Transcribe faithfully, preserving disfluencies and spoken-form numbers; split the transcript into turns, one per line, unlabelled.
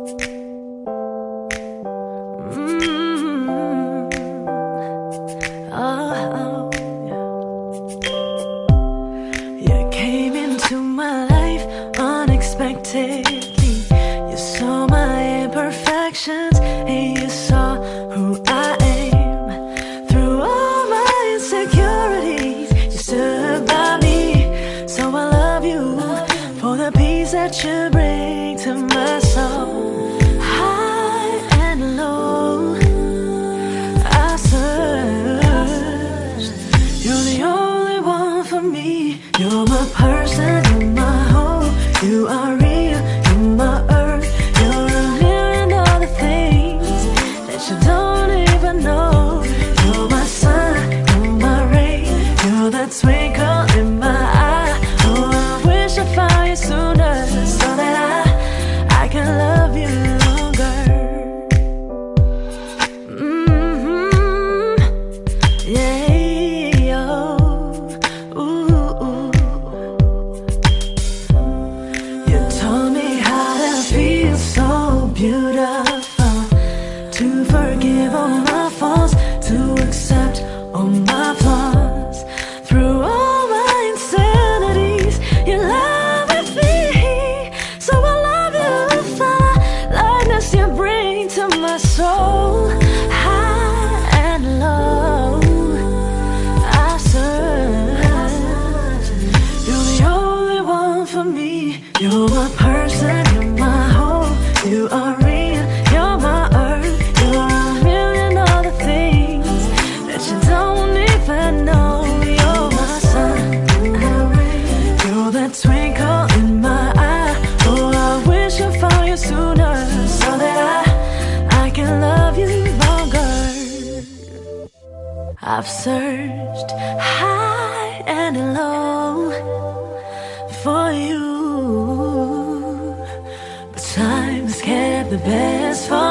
Mm-hmm. Oh, yeah. You came into my life unexpectedly. You saw my imperfections and you saw who I am. Through all my insecurities, you stood by me. So I love you for the peace that you bring to my soul. High and low, I searched. You're the only one for me. You're my person, you're my home. You are real, you're my earth. You're a million other things that you don't even know. You're my sun, you're my rain. You're that twinkle in my eye. Oh, I wish I found you sooner so that I, I can love you longer. Mm-hmm. Yeah, oh, ooh, ooh. You taught me how to feel so beautiful, to forgive all my faults, to accept all my flaws. Through all my insanities, you love with me. So I love you for the lightness you bring to my soul. High and low, I search. You're the only one for me. You're my person, you're my home. You are real, you're my earth. You're a million other things that you don't even know. You're my sun, you're that twinkle in my eye. Oh, I wish I found you sooner so that I, I can love you longer. I've searched high and low for you, but time has kept the best for